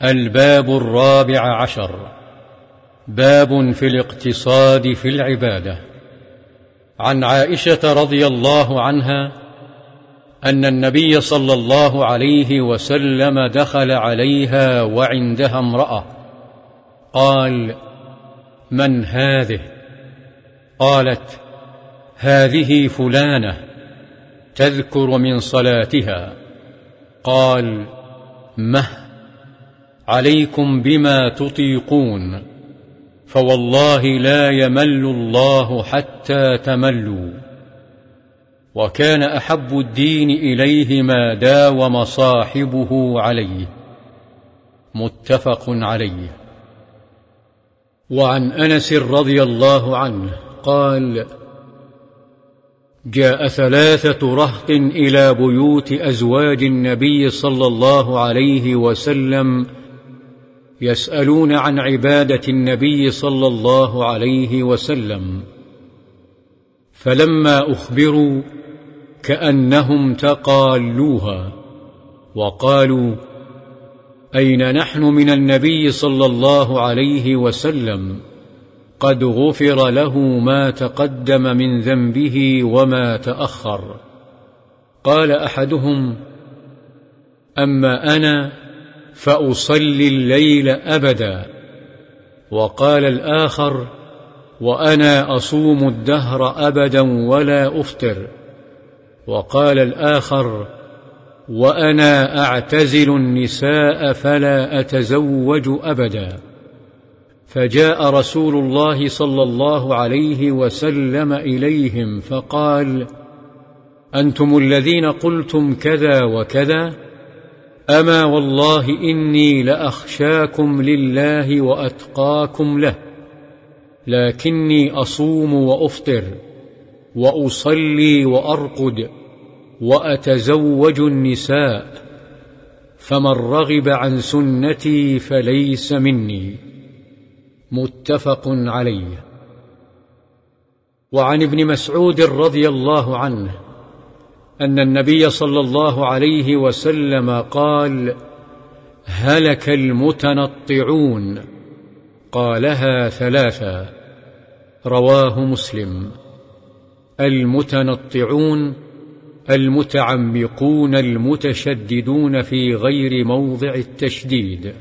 الباب 14. باب في الاقتصاد في العبادة. عن عائشة رضي الله عنها أن النبي صلى الله عليه وسلم دخل عليها وعندها امرأة، قال: من هذه؟ قالت: هذه فلانة تذكر من صلاتها. قال: مه، عليكم بما تطيقون، فوالله لا يمل الله حتى تملوا. وكان أحب الدين إليه ما داوم صاحبه عليه. متفق عليه. وعن أنس رضي الله عنه قال: جاء 3 رهط إلى بيوت أزواج النبي صلى الله عليه وسلم يسألون عن عبادة النبي صلى الله عليه وسلم، فلما أخبروا كأنهم تقالوها، وقالوا: أين نحن من النبي صلى الله عليه وسلم؟ قد غفر له ما تقدم من ذنبه وما تأخر. قال أحدهم: أما أنا فأصلي الليل أبدا. وقال الآخر: وأنا أصوم الدهر أبدا ولا أفطر. وقال الآخر: وأنا أعتزل النساء فلا أتزوج أبدا. فجاء رسول الله صلى الله عليه وسلم إليهم فقال: أنتم الذين قلتم كذا وكذا؟ أما والله إني لأخشاكم لله وأتقاكم له، لكني أصوم وأفطر وأصلي وأرقد وأتزوج النساء، فمن رغب عن سنتي فليس مني. متفق عليه. وعن ابن مسعود رضي الله عنه أن النبي صلى الله عليه وسلم قال: هلك المتنطعون. قالها 3. رواه مسلم. المتنطعون المتعمقون المتشددون في غير موضع التشديد.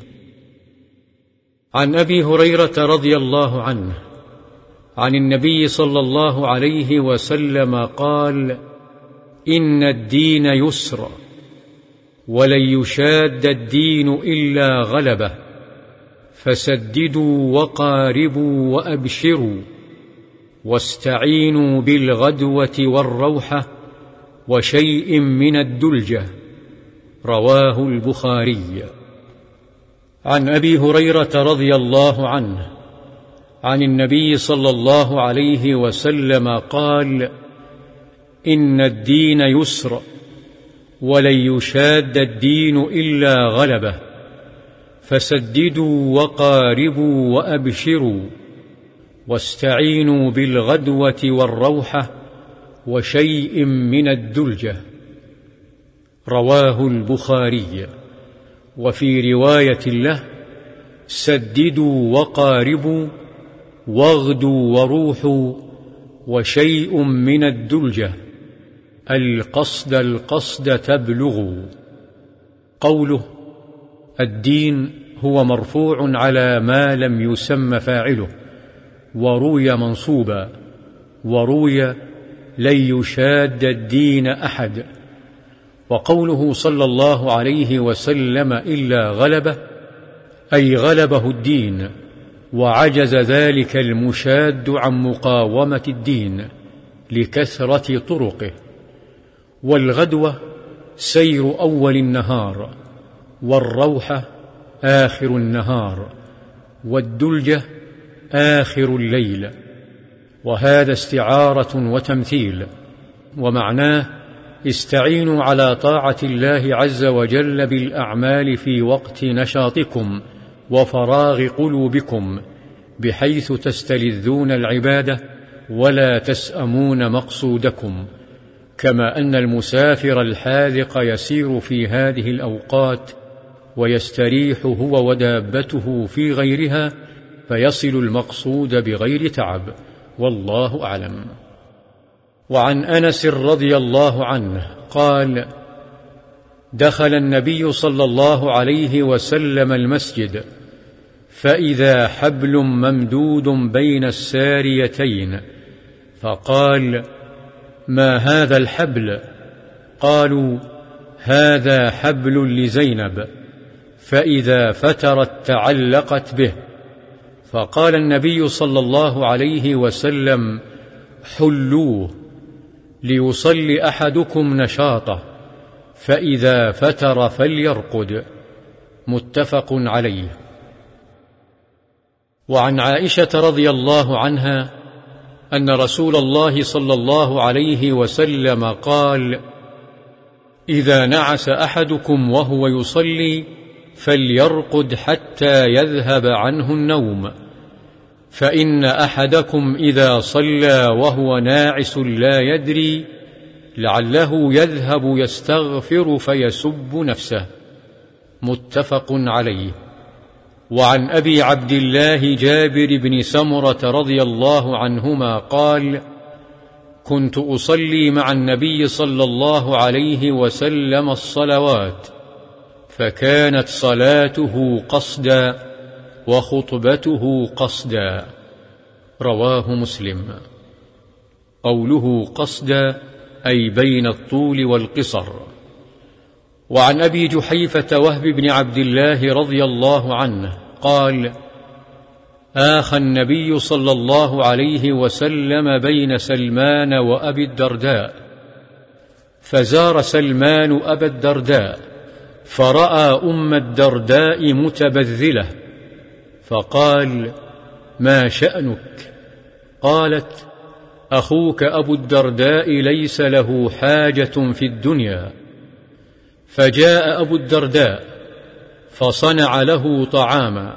عن أبي هريرة رضي الله عنه عن النبي صلى الله عليه وسلم قال: إن الدين يسر، ولن يشاد الدين إلا غلبه، فسددوا وقاربوا وأبشروا، واستعينوا بالغدوة والروحة وشيء من الدلجة. رواه البخاري. عن أبي هريرة رضي الله عنه عن النبي صلى الله عليه وسلم قال: إن الدين يسر، ولن يشاد الدين إلا غلبه، فسددوا وقاربوا وأبشروا، واستعينوا بالغدوة والروحة وشيء من الدلجة. رواه البخاري. وفي رواية له: سددوا وقاربوا واغدوا وروحوا وشيء من الدلجة، القصد تبلغوا. قوله الدين هو مرفوع على ما لم يسم فاعله، وروي منصوبا، وروي لن يشاد الدين أحد. وقوله صلى الله عليه وسلم إلا غلبه، أي غلبه الدين، وعجز ذلك المشاد عن مقاومة الدين لكثرة طرقه. والغدوة سير أول النهار، والروحة آخر النهار، والدلجة آخر الليل. وهذا استعارة وتمثيل، ومعناه: استعينوا على طاعة الله عز وجل بالأعمال في وقت نشاطكم وفراغ قلوبكم، بحيث تستلذون العبادة ولا تسأمون مقصودكم. كما أن المسافر الحاذق يسير في هذه الأوقات ويستريح هو ودابته في غيرها فيصل المقصود بغير تعب، والله أعلم. وعن أنس رضي الله عنه قال: دخل النبي صلى الله عليه وسلم المسجد فإذا حبل ممدود بين الساريتين، فقال: ما هذا الحبل؟ قالوا: هذا حبل لزينب، فإذا فترت تعلقت به. فقال النبي صلى الله عليه وسلم: حلوه ليصلي أحدكم نشاطه، فإذا فتر فليرقد. متفق عليه. وعن عائشة رضي الله عنها أن رسول الله صلى الله عليه وسلم قال: إذا نعس أحدكم وهو يصلي فليرقد حتى يذهب عنه النوم، فإن أحدكم إذا صلى وهو ناعس لا يدري لعله يذهب يستغفر فيسب نفسه. متفق عليه. وعن أبي عبد الله جابر بن سمرة رضي الله عنهما قال: كنت أصلي مع النبي صلى الله عليه وسلم الصلوات، فكانت صلاته قصدا وخطبته قصدا. رواه مسلم. قوله قصدا أي بين الطول والقصر. وعن أبي جحيفة وهب بن عبد الله رضي الله عنه قال: آخى النبي صلى الله عليه وسلم بين سلمان وأبي الدرداء، فزار سلمان أبا الدرداء فرأى أم الدرداء متبذلة، فقال: ما شأنك؟ قالت: أخوك أبو الدرداء ليس له حاجة في الدنيا. فجاء أبو الدرداء فصنع له طعاما،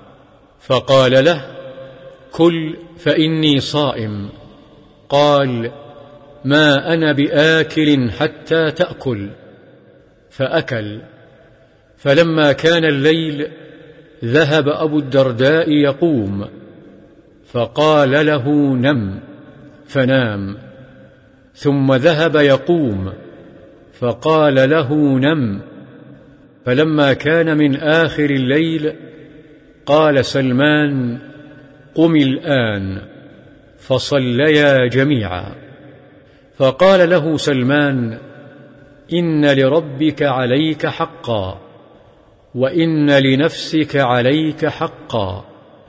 فقال له: كل فإني صائم. قال: ما أنا بآكل حتى تأكل. فأكل. فلما كان الليل ذهب أبو الدرداء يقوم، فقال له: نم، فنام. ثم ذهب يقوم، فقال له: نم. فلما كان من آخر الليل قال سلمان: قم الآن، فصليا جميعا. فقال له سلمان: إن لربك عليك حقا، وإن لنفسك عليك حقا،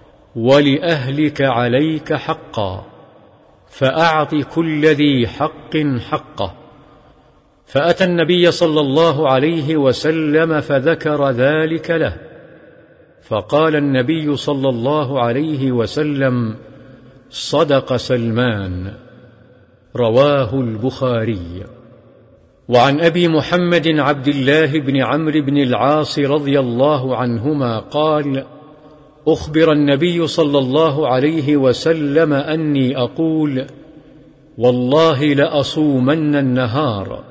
ولأهلك عليك حقا، فأعط كل ذي حق حقه. فأتى النبي صلى الله عليه وسلم فذكر ذلك له، فقال النبي صلى الله عليه وسلم: صدق سلمان. رواه البخاري. وعن أبي محمد عبد الله بن عمرو بن العاص رضي الله عنهما قال: أخبر النبي صلى الله عليه وسلم أني أقول: والله لأصومن النهار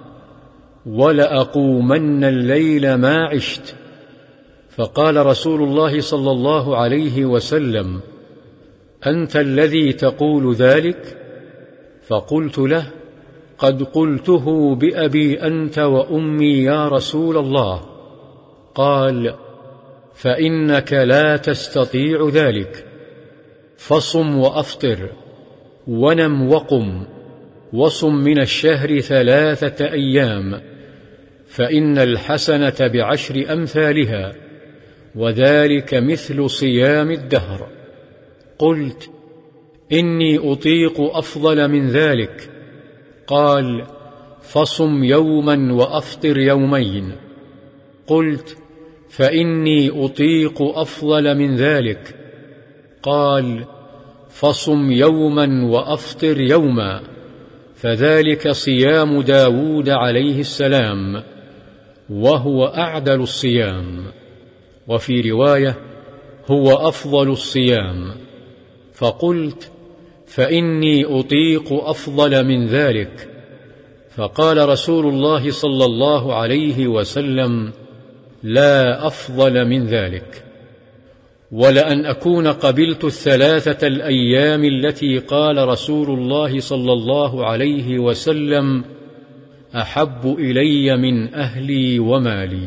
ولأقومن الليل ما عشت. فقال رسول الله صلى الله عليه وسلم: أنت الذي تقول ذلك؟ فقلت له: قد قلته بأبي أنت وأمي يا رسول الله. قال: فإنك لا تستطيع ذلك، فصم وأفطر، ونم وقم، وصم من الشهر 3 أيام، فإن الحسنة ب10 أمثالها، وذلك مثل صيام الدهر. قلت: إني أطيق أفضل من ذلك. قال: فصم يوما وأفطر يومين. قلت: فإني أطيق أفضل من ذلك. قال: فصم يوما وأفطر يوما، فذلك صيام داود عليه السلام، وهو أعدل الصيام. وفي رواية: هو أفضل الصيام. فقلت: فإني أطيق أفضل من ذلك. فقال رسول الله صلى الله عليه وسلم: لا أفضل من ذلك. ولأن أكون قبلت 3 الأيام التي قال رسول الله صلى الله عليه وسلم أحب إلي من أهلي ومالي.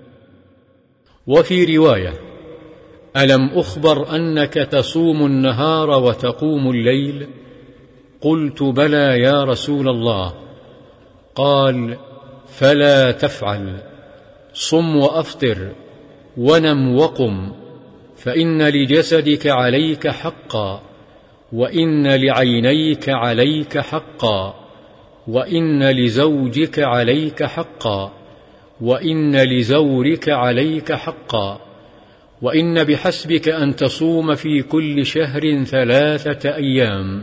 وفي رواية: ألم أخبر أنك تصوم النهار وتقوم الليل؟ قلت: بلى يا رسول الله. قال: فلا تفعل، صم وأفطر ونم وقم، فإن لجسدك عليك حقا، وإن لعينيك عليك حقا، وإن لزوجك عليك حقا، وإن لزورك عليك حقا، وإن بحسبك أن تصوم في كل شهر 3 أيام،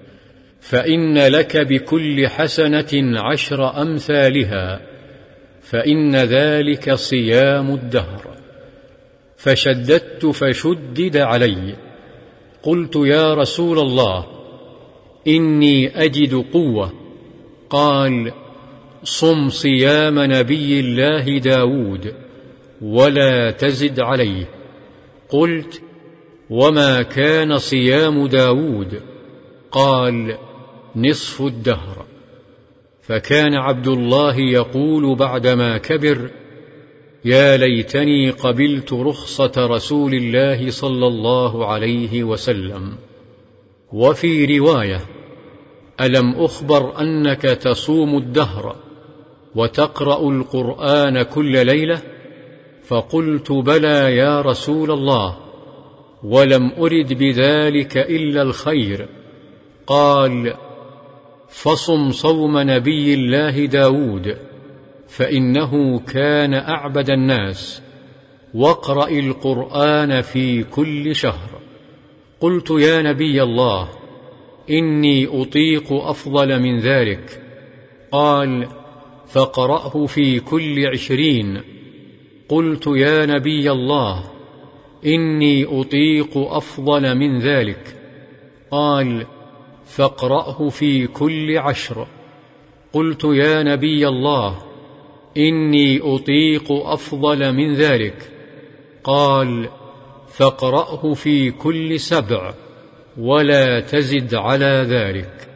فإن لك بكل حسنة 10 أمثالها، فإن ذلك صيام الدهر. فشددت فشدد علي. قلت: يا رسول الله، إني أجد قوة. قال: صم صيام نبي الله داود ولا تزد عليه. قلت: وما كان صيام داود؟ قال: نصف الدهر. فكان عبد الله يقول بعدما كبر: يا ليتني قبلت رخصة رسول الله صلى الله عليه وسلم. وفي رواية: ألم أخبر أنك تصوم الدهر وتقرأ القرآن كل ليلة؟ فقلت: بلى يا رسول الله، ولم أرد بذلك إلا الخير. قال: فصم صوم نبي الله داود، فإنه كان أعبد الناس، واقرأ القرآن في كل شهر. قلت: يا نبي الله، إني أطيق أفضل من ذلك. قال: فاقرأه في كل 20. قلت: يا نبي الله، إني أطيق أفضل من ذلك. قال: فاقرأه في كل 10. قلت: يا نبي الله، إني أطيق أفضل من ذلك. قال: فاقرأه في كل 7 ولا تزد على ذلك.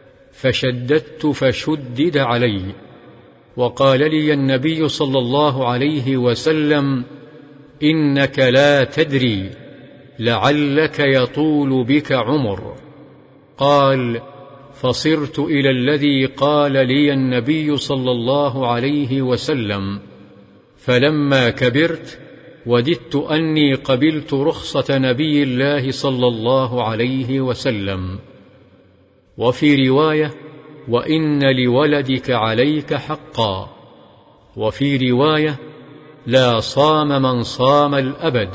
فشددت فشدد علي. وقال لي النبي صلى الله عليه وسلم: إنك لا تدري، لعلك يطول بك عمر. قال: فصرت إلى الذي قال لي النبي صلى الله عليه وسلم، فلما كبرت وددت أني قبلت رخصة نبي الله صلى الله عليه وسلم. وفي رواية: وإن لولدك عليك حقا. وفي رواية: لا صام من صام الأبد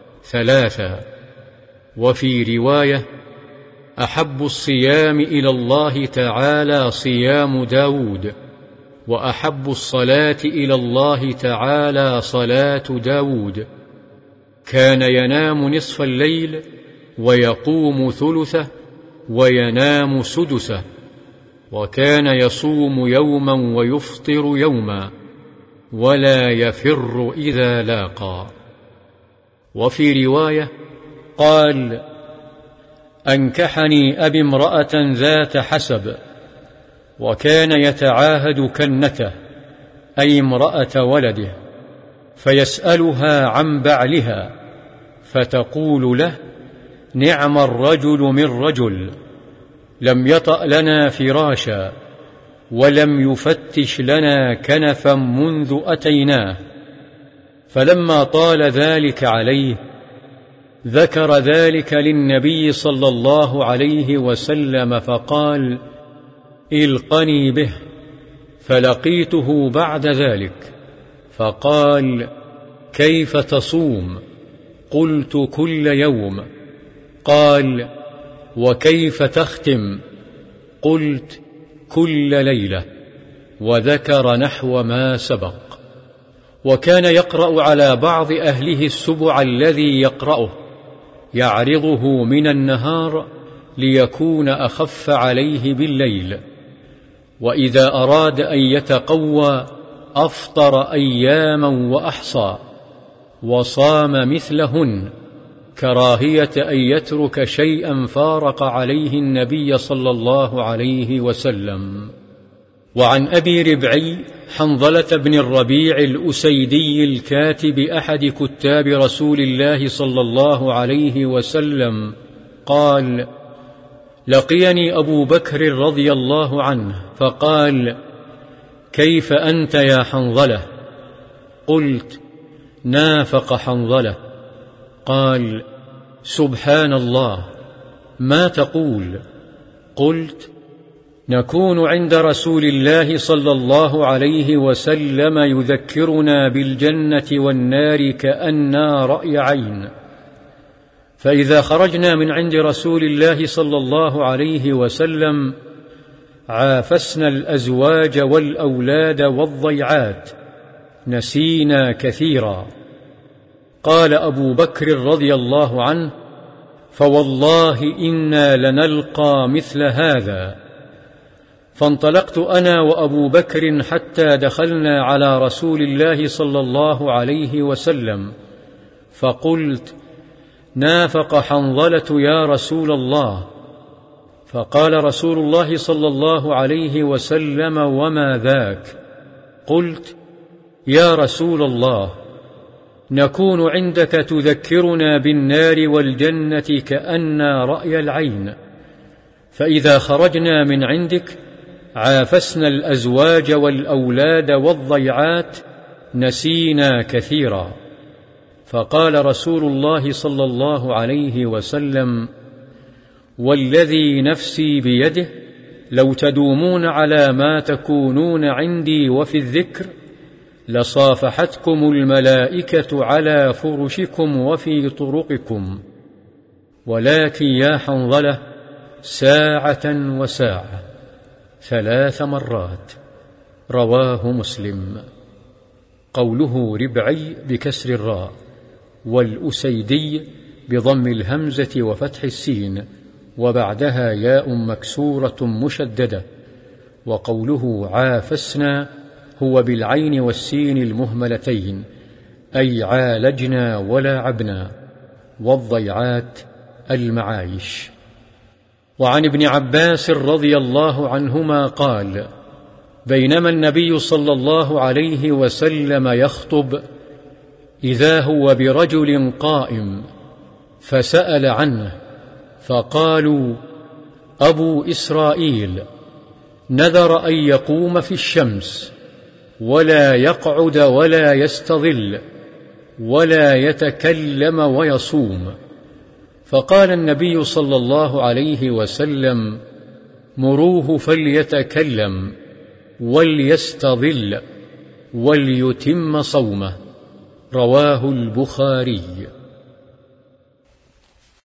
3. وفي رواية: أحب الصيام إلى الله تعالى صيام داود، وأحب الصلاة إلى الله تعالى صلاة داود. كان ينام نصف الليل ويقوم ثلثه وينام سدسه، وكان يصوم يوما ويفطر يوما، ولا يفر إذا لاقى. وفي رواية: قال: أنكحني أبي امرأة ذات حسب، وكان يتعاهد كنته، أي امرأة ولده، فيسألها عن بعلها، فتقول له: نعم الرجل من رجل، لم يطأ لنا فراشا، ولم يفتش لنا كنفا منذ أتيناه. فلما طال ذلك عليه ذكر ذلك للنبي صلى الله عليه وسلم، فقال: القني به. فلقيته بعد ذلك فقال: كيف تصوم؟ قلت: كل يوم. قال: وكيف تختم؟ قلت: كل ليلة. وذكر نحو ما سبق. وكان يقرأ على بعض أهله السبع الذي يقرأه، يعرضه من النهار ليكون أخف عليه بالليل. وإذا أراد أن يتقوى أفطر أياما وأحصى، وصام مثلهن كراهية أن يترك شيئا فارق عليه النبي صلى الله عليه وسلم. وعن أبي ربعي حنظلة بن الربيع الأسيدي الكاتب أحد كتاب رسول الله صلى الله عليه وسلم قال: لقيني أبو بكر رضي الله عنه فقال: كيف أنت يا حنظلة؟ قلت: نافق حنظلة. قال: سبحان الله، ما تقول؟ قلت: نكون عند رسول الله صلى الله عليه وسلم يذكرنا بالجنة والنار كأننا رأي عين، فإذا خرجنا من عند رسول الله صلى الله عليه وسلم عافسنا الأزواج والأولاد والضيعات، نسينا كثيرا. قال أبو بكر رضي الله عنه: فوالله إنا لنلقى مثل هذا. فانطلقت أنا وأبو بكر حتى دخلنا على رسول الله صلى الله عليه وسلم، فقلت: نافق حنظلة يا رسول الله. فقال رسول الله صلى الله عليه وسلم: وما ذاك؟ قلت: يا رسول الله، نكون عندك تذكرنا بالنار والجنة كأننا رأي العين، فإذا خرجنا من عندك عافسنا الأزواج والأولاد والضيعات، نسينا كثيرا. فقال رسول الله صلى الله عليه وسلم: والذي نفسي بيده لو تدومون على ما تكونون عندي وفي الذكر لصافحتكم الملائكة على فرشكم وفي طرقكم، ولكن يا حنظلة ساعة وساعة 3 مرات. رواه مسلم. قوله ربعي بكسر الراء، والأسيدي بضم الهمزة وفتح السين وبعدها ياء مكسورة مشددة. وقوله عافسنا هو بالعين والسين المهملتين، أي عالجنا ولعبنا، والضيعات المعايش. وعن ابن عباس رضي الله عنهما قال: بينما النبي صلى الله عليه وسلم يخطب إذا هو برجل قائم، فسأل عنه فقالوا: أبو إسرائيل نذر أن يقوم في الشمس ولا يقعد ولا يستظل ولا يتكلم ويصوم. فقال النبي صلى الله عليه وسلم: مروه فليتكلم وليستظل وليتم صومه. رواه البخاري.